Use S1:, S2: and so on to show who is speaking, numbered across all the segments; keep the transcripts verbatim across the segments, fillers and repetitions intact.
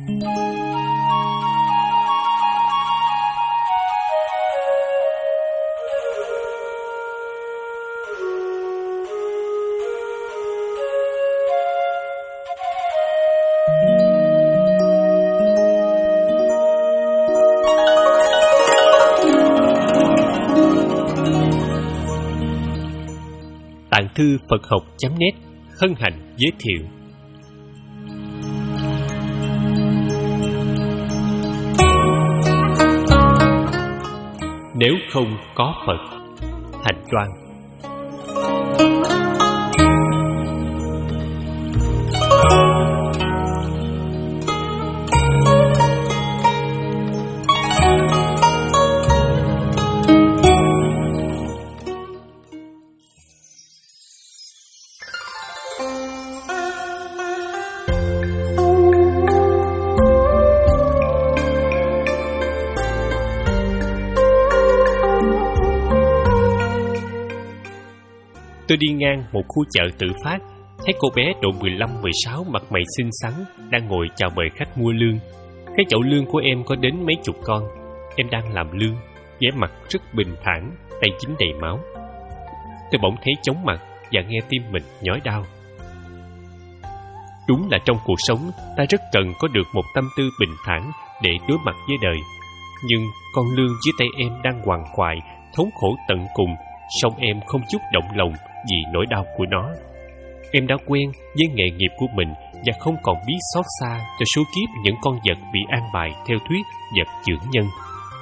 S1: Tạng thư Phật học chấm net hân hạnh giới thiệu. Nếu không có Phật, Hành Đoan. Tôi đi ngang một khu chợ tự phát, thấy cô bé độ mười lăm mười sáu mặt mày xinh xắn đang ngồi chào mời khách mua lương. Cái chậu lương của em có đến mấy chục con. Em đang làm lương, vẻ mặt rất bình thản, tay dính đầy máu. Tôi bỗng thấy chóng mặt và nghe tim mình nhói đau. Đúng là trong cuộc sống, ta rất cần có được một tâm tư bình thản để đối mặt với đời. Nhưng con lương dưới tay em đang quằn quại, thống khổ tận cùng, song em không chút động lòng vì nỗi đau của nó. Em đã quen với nghề nghiệp của mình và không còn biết xót xa cho số kiếp những con vật bị an bài theo thuyết vật dưỡng nhân.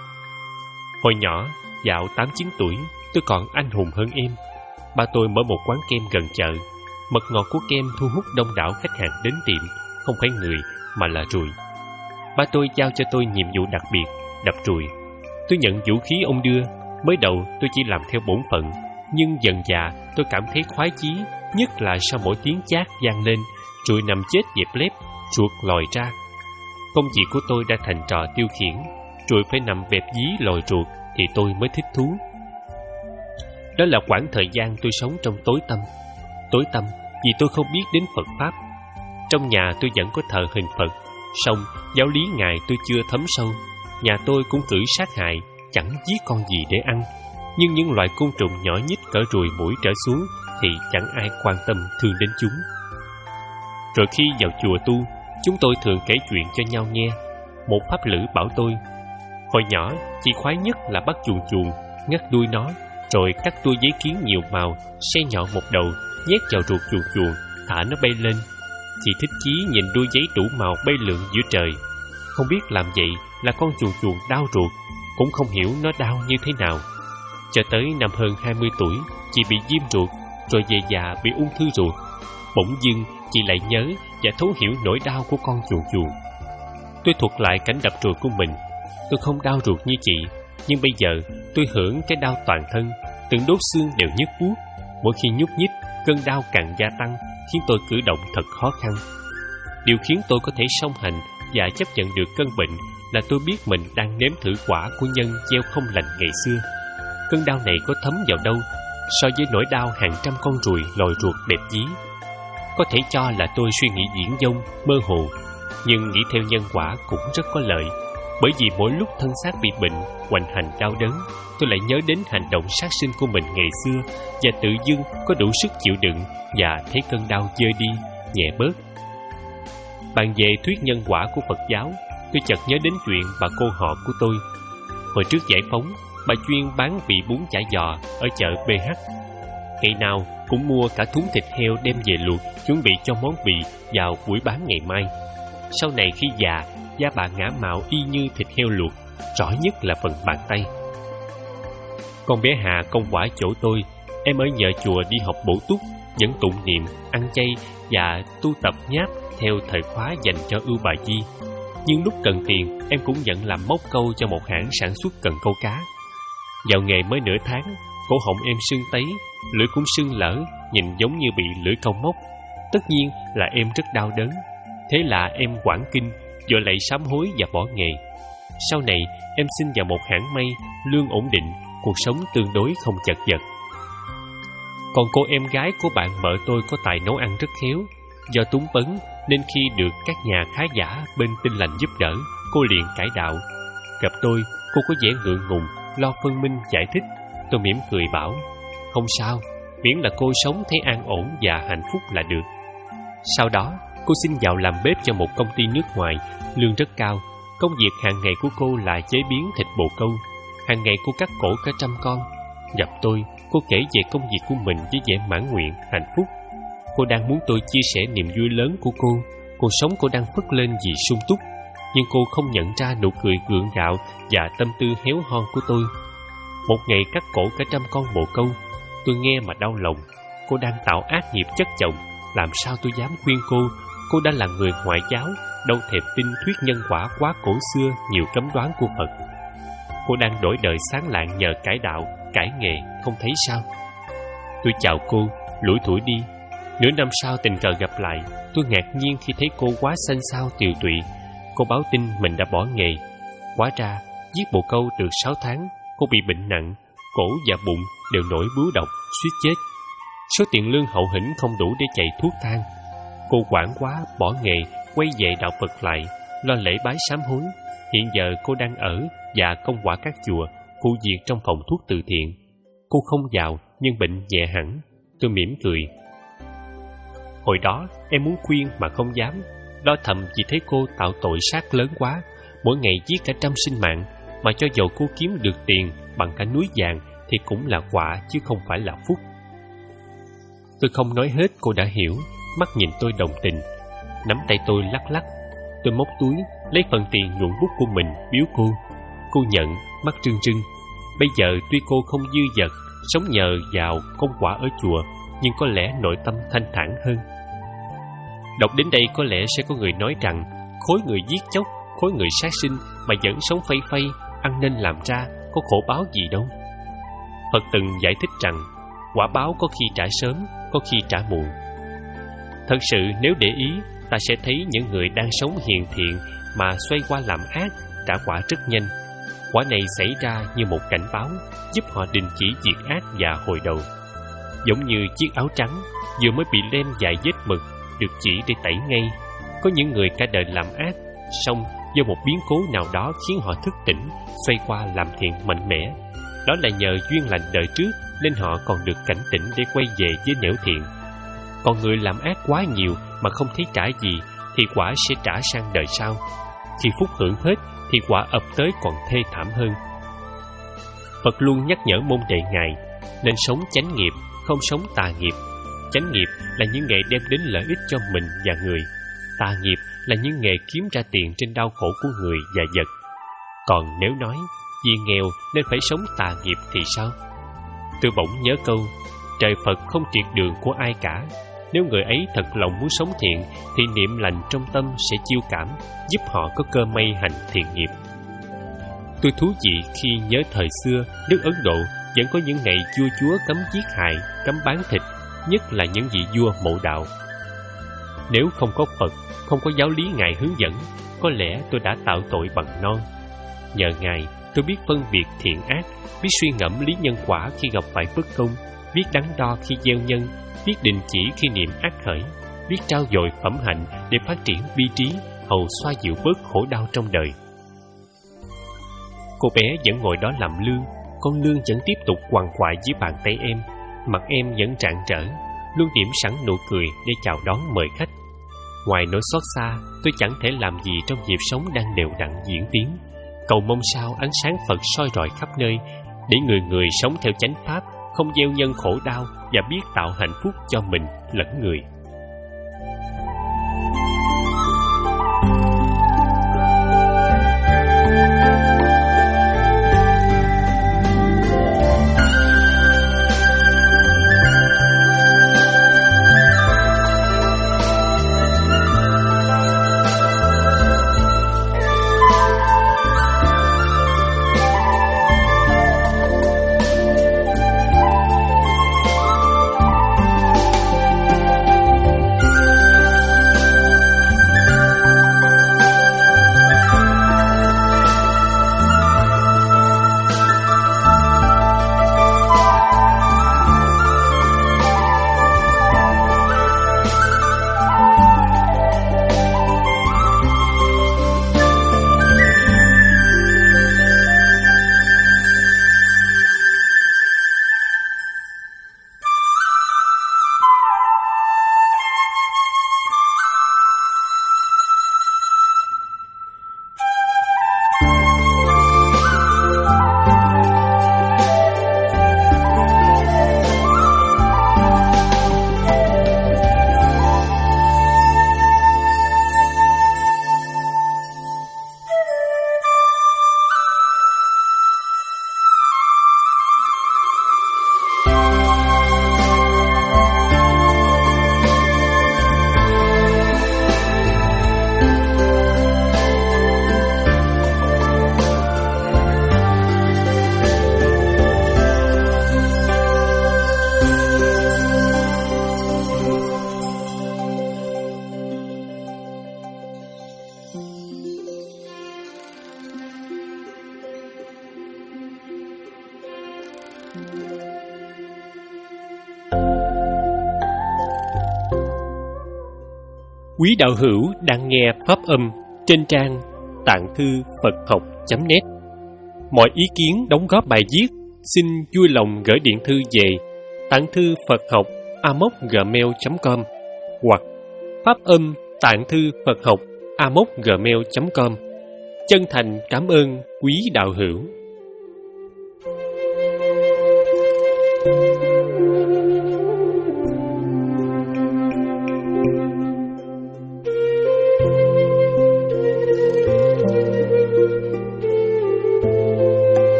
S1: Hồi nhỏ, dạo tám chín tuổi, tôi còn anh hùng hơn em. Ba tôi mở một quán kem gần chợ. Mật ngọt của kem thu hút đông đảo khách hàng đến tiệm, không phải người mà là ruồi. Ba tôi giao cho tôi nhiệm vụ đặc biệt, đập ruồi. Tôi nhận vũ khí ông đưa. Mới đầu tôi chỉ làm theo bổn phận, nhưng dần dà tôi cảm thấy khoái chí, nhất là sau mỗi tiếng chát vang lên, ruồi nằm chết dẹp lép, ruột lòi ra. Công việc của tôi đã thành trò tiêu khiển, ruồi phải nằm bẹp dí lòi ruột thì tôi mới thích thú. Đó là quãng thời gian tôi sống trong tối tăm. Tối tăm vì tôi không biết đến Phật Pháp. Trong nhà tôi vẫn có thờ hình Phật, song giáo lý Ngài tôi chưa thấm sâu. Nhà tôi cũng cử sát hại, chẳng giết con gì để ăn. Nhưng những loài côn trùng nhỏ nhít cỡ ruồi muỗi trở xuống thì chẳng ai quan tâm thương đến chúng. Rồi khi vào chùa tu, chúng tôi thường kể chuyện cho nhau nghe. Một pháp lữ bảo tôi, hồi nhỏ chị khoái nhất là bắt chuồn chuồn, ngắt đuôi nó, rồi cắt tua giấy kiến nhiều màu, xé nhọn một đầu, nhét vào ruột chuồn chuồn, thả nó bay lên. Chị thích chí nhìn đuôi giấy đủ màu bay lượn giữa trời. Không biết làm vậy là con chuồn chuồn đau ruột, cũng không hiểu nó đau như thế nào. Cho tới năm hơn hai mươi tuổi, chị bị viêm ruột, rồi về già bị ung thư ruột. Bỗng dưng chị lại nhớ và thấu hiểu nỗi đau của con chuồn chuồn. Tôi thuật lại cảnh đập ruột của mình. Tôi không đau ruột như chị, nhưng bây giờ tôi hưởng cái đau toàn thân, từng đốt xương đều nhức buốt. Mỗi khi nhúc nhích, cơn đau càng gia tăng, khiến tôi cử động thật khó khăn. Điều khiến tôi có thể song hành và chấp nhận được cơn bệnh là tôi biết mình đang nếm thử quả của nhân gieo không lành ngày xưa. Cơn đau này có thấm vào đâu so với nỗi đau hàng trăm con ruồi lòi ruột bẹp dí. Có thể cho là tôi suy nghĩ viển vông, mơ hồ, nhưng nghĩ theo nhân quả cũng rất có lợi. Bởi vì mỗi lúc thân xác bị bệnh, hoành hành đau đớn, tôi lại nhớ đến hành động sát sinh của mình ngày xưa và tự dưng có đủ sức chịu đựng và thấy cơn đau vơi đi, nhẹ bớt. Bàn về thuyết nhân quả của Phật giáo, tôi chợt nhớ đến chuyện bà cô họ của tôi. Hồi trước giải phóng, bà chuyên bán vị bún chả giò ở chợ bê hát. Ngày nào cũng mua cả thúng thịt heo đem về luộc, chuẩn bị cho món vị vào buổi bán ngày mai. Sau này khi già, da bà ngả mạo y như thịt heo luộc, rõ nhất là phần bàn tay. Con bé Hà công quả chỗ tôi, em ở nhờ chùa đi học bổ túc, vẫn tụng niệm, ăn chay và tu tập nháp theo thời khóa dành cho ưu bà Di. Nhưng lúc cần tiền, em cũng nhận làm móc câu cho một hãng sản xuất cần câu cá. Vào nghề mới nửa tháng, cổ họng em sưng tấy, lưỡi cũng sưng lở, nhìn giống như bị lưỡi câu móc. Tất nhiên là em rất đau đớn. Thế là em quảng kinh, rồi lại sám hối và bỏ nghề. Sau này, em xin vào một hãng may, lương ổn định, cuộc sống tương đối không chật vật. Còn cô em gái của bạn vợ tôi có tài nấu ăn rất khéo. Do túng bấn, nên khi được các nhà khá giả bên Tin Lành giúp đỡ, cô liền cải đạo. Gặp tôi, cô có vẻ ngượng ngùng, lo phân minh giải thích. Tôi mỉm cười bảo, không sao, miễn là cô sống thấy an ổn và hạnh phúc là được. Sau đó, cô xin vào làm bếp cho một công ty nước ngoài, lương rất cao. Công việc hàng ngày của cô là chế biến thịt bồ câu. Hàng ngày cô cắt cổ cả trăm con. Gặp tôi, cô kể về công việc của mình với vẻ mãn nguyện, hạnh phúc. Cô đang muốn tôi chia sẻ niềm vui lớn của cô. Cuộc sống cô đang phất lên vì sung túc. Nhưng cô không nhận ra nụ cười gượng gạo và tâm tư héo hon của tôi. Một ngày cắt cổ cả trăm con bồ câu, tôi nghe mà đau lòng. Cô đang tạo ác nghiệp chất chồng. Làm sao tôi dám khuyên cô? Cô đã là người ngoại giáo, đâu thèm tin thuyết nhân quả quá cổ xưa nhiều cấm đoán của Phật. Cô đang đổi đời sáng lạng nhờ cải đạo, cải nghề, không thấy sao? Tôi chào cô, lủi thủi đi. Nửa năm sau tình cờ gặp lại, tôi ngạc nhiên khi thấy cô quá xanh xao tiều tụy. Cô báo tin mình đã bỏ nghề. Hóa ra, giết bồ câu được sáu tháng, cô bị bệnh nặng, cổ và bụng đều nổi bướu độc, suýt chết. Số tiền lương hậu hĩnh không đủ để chạy thuốc thang. Cô hoảng quá, bỏ nghề, quay về đạo Phật lại, lo lễ bái sám hối. Hiện giờ cô đang ở và công quả các chùa, phụ việc trong phòng thuốc từ thiện. Cô không giàu nhưng bệnh nhẹ hẳn. Tôi mỉm cười. Hồi đó em muốn khuyên mà không dám. Lo thầm chỉ thấy cô tạo tội sát lớn quá, mỗi ngày giết cả trăm sinh mạng, mà cho dầu cô kiếm được tiền bằng cả núi vàng thì cũng là quả chứ không phải là phúc. Tôi không nói hết, cô đã hiểu, mắt nhìn tôi đồng tình, nắm tay tôi lắc lắc. Tôi móc túi lấy phần tiền nhuận bút của mình biếu cô. Cô nhận, mắt trưng trưng. Bây giờ tuy cô không dư dật, sống nhờ vào công quả ở chùa, nhưng có lẽ nội tâm thanh thản hơn. Đọc đến đây có lẽ sẽ có người nói rằng khối người giết chóc, khối người sát sinh mà vẫn sống phay phay, ăn nên làm ra, có khổ báo gì đâu. Phật từng giải thích rằng quả báo có khi trả sớm, có khi trả muộn. Thật sự nếu để ý, ta sẽ thấy những người đang sống hiền thiện mà xoay qua làm ác, trả quả rất nhanh. Quả này xảy ra như một cảnh báo, giúp họ đình chỉ việc ác và hồi đầu. Giống như chiếc áo trắng vừa mới bị lem vài vết mực, được chỉ để tẩy ngay. Có những người cả đời làm ác, song do một biến cố nào đó khiến họ thức tỉnh, xoay qua làm thiện mạnh mẽ. Đó là nhờ duyên lành đời trước nên họ còn được cảnh tỉnh để quay về với nẻo thiện. Còn người làm ác quá nhiều mà không thấy trả gì thì quả sẽ trả sang đời sau. Khi phúc hưởng hết thì quả ập tới còn thê thảm hơn. Phật luôn nhắc nhở môn đệ Ngài nên sống chánh nghiệp, không sống tà nghiệp. Chánh nghiệp là những nghề đem đến lợi ích cho mình và người. Tà nghiệp là những nghề kiếm ra tiền trên đau khổ của người và vật. Còn nếu nói vì nghèo nên phải sống tà nghiệp thì sao? Tôi bỗng nhớ câu trời Phật không triệt đường của ai cả. Nếu người ấy thật lòng muốn sống thiện thì niệm lành trong tâm sẽ chiêu cảm, giúp họ có cơ may hành thiện nghiệp. Tôi thú vị khi nhớ thời xưa nước Ấn Độ vẫn có những ngày vua chúa cấm giết hại, cấm bán thịt, nhất là những vị vua mộ đạo. Nếu không có Phật, không có giáo lý Ngài hướng dẫn, có lẽ tôi đã tạo tội bằng non. Nhờ Ngài, tôi biết phân biệt thiện ác, biết suy ngẫm lý nhân quả khi gặp phải bất công, biết đắn đo khi gieo nhân, biết đình chỉ khi niệm ác khởi, biết trao dồi phẩm hạnh để phát triển bi trí, hầu xoa dịu bớt khổ đau trong đời. Cô bé vẫn ngồi đó làm lương, con lương vẫn tiếp tục quằn quại dưới bàn tay em, mặt em vẫn rạng rỡ, luôn điểm sẵn nụ cười để chào đón mời khách. Ngoài nỗi xót xa, tôi chẳng thể làm gì trong nhịp sống đang đều đặn diễn tiến. Cầu mong sao ánh sáng Phật soi rọi khắp nơi, để người người sống theo chánh pháp, không gieo nhân khổ đau và biết tạo hạnh phúc cho mình lẫn người. Quý đạo hữu đang nghe pháp âm trên trang tạng thư Phật học chấm net. Mọi ý kiến đóng góp bài viết xin vui lòng gửi điện thư về tạng thư Phật học a móc gmail chấm com hoặc pháp âm tạng thư Phật học a móc gmail chấm com. Chân thành cảm ơn quý đạo hữu.